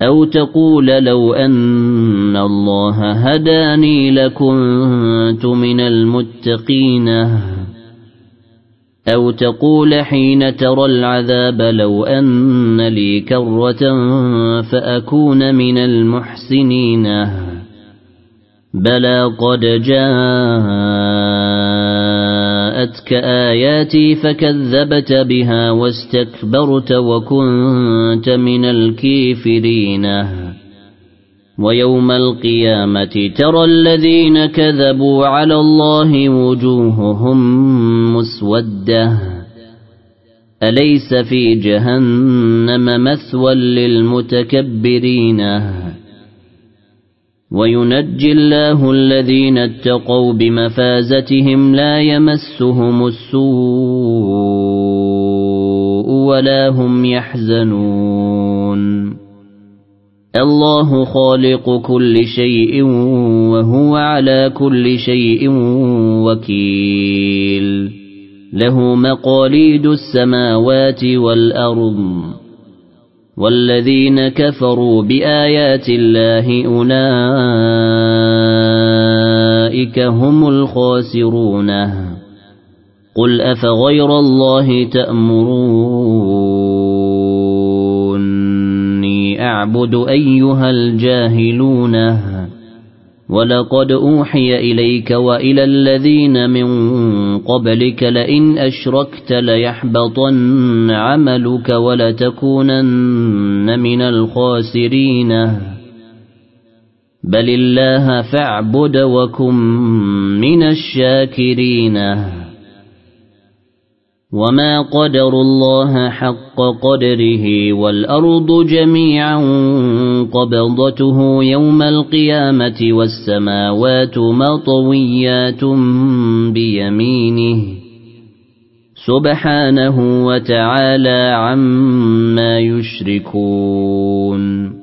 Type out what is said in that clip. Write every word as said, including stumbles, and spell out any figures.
أو تقول لو أن الله هداني لكنت من المتقين أو تقول حين ترى العذاب لو أن لي كرة فأكون من المحسنين بلى قد جاءتك آياتي فكذبت بها واستكبرت وكنت من الكافرين ويوم القيامة ترى الذين كذبوا على الله وجوههم مسودة أليس في جهنم مثوى للمتكبرين وينجي الله الذين اتقوا بمفازتهم لا يمسهم السوء ولا هم يحزنون الله خالق كل شيء وهو على كل شيء وكيل له مقاليد السماوات والأرض والذين كفروا بآيات الله أولئك هم الخاسرون قل أفغير الله تأمروني أعبد أيها الجاهلون ولقد أوحي إليك وإلى الذين من قبلك لئن أشركت ليحبطن عملك ولتكونن من الخاسرين بل الله فاعبد وكن من الشاكرين وما قدروا الله حق قدره والأرض جميعا قبضته يوم القيامة والسماوات مطويات بيمينه سبحانه وتعالى عما يشركون